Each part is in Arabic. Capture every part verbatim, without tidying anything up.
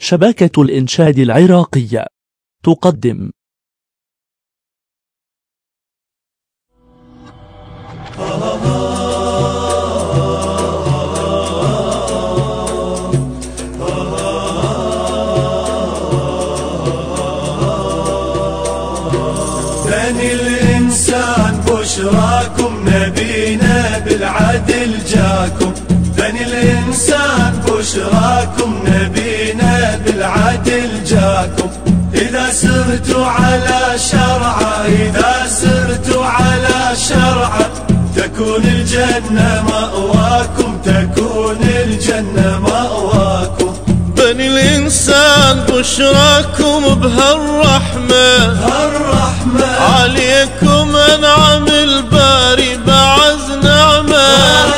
شبكة الإنشاد العراقي تقدم بني الإنسان بشراكم نبينا بالعدل جاكم. بني الإنسان بشراكم نبينا بالعدل جاكم. إذا سرتوا على شرعه إذا سرتوا على شرعه تكون الجنة مأواكم تكون الجنة مأواكم. بني الإنسان بشراكم بهالرحمة هالرحمة عليكم أنعم الباري بعز نعمة.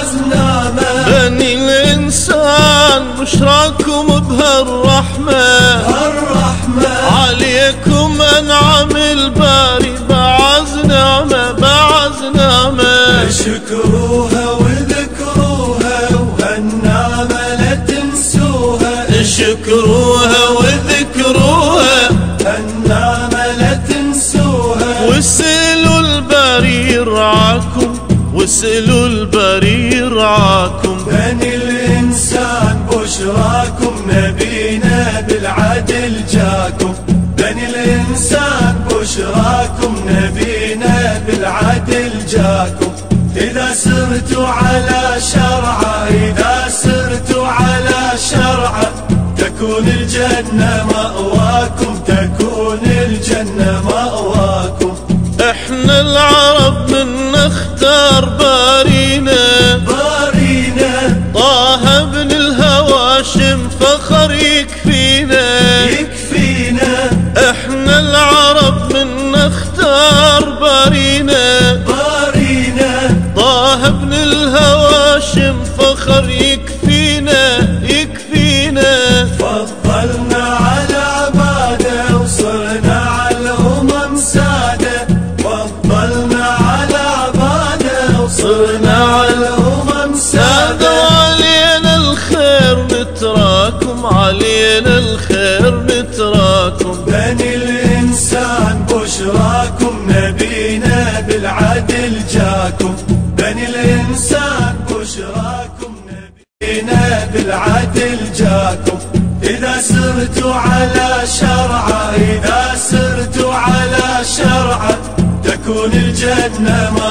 بني الإنسان بشراكم بهالرحمة هالرحمة عليكم أنعم الباري بعز نعمة بعز نعمة. اشكروها وذكروها وهالنعمة لا تنسوها. اشكروها وذكروها هالنعمة لا تنسوها. واسألوا الباري يرعاكم واسألوا الباري يرعاكم. بني الإنسان بشراكم نبينا بالعدل جاكم. بني الإنسان بشراكم نبينا بالعدل جاكم. إذا سرتوا على شرعه إذا سرتوا على شرعه تكون الجنة مأواكم تكون الجنة مأواكم. احنا العرب من نختار بارينا بارينا طه بن الهواشم فخر يكفينا يكفينا. احنا العرب من نختار بارينا بارينا طه بن الهواشم فخر يكفينا يكفينا. فضلنا على عباده وصرنا على الأمم سادة. فضلنا على عباده وصرنا على الأمم سادة. علينا الخير نتراكم علينا الخير نتراكم. بني الإنسان بشراكم نبينا بالعدل جاكم. بني الإنسان بشراكم نبينا بالعدل جاكم. إذا سرتوا على شرعه إذا سرتوا على شرعه تكون الجنة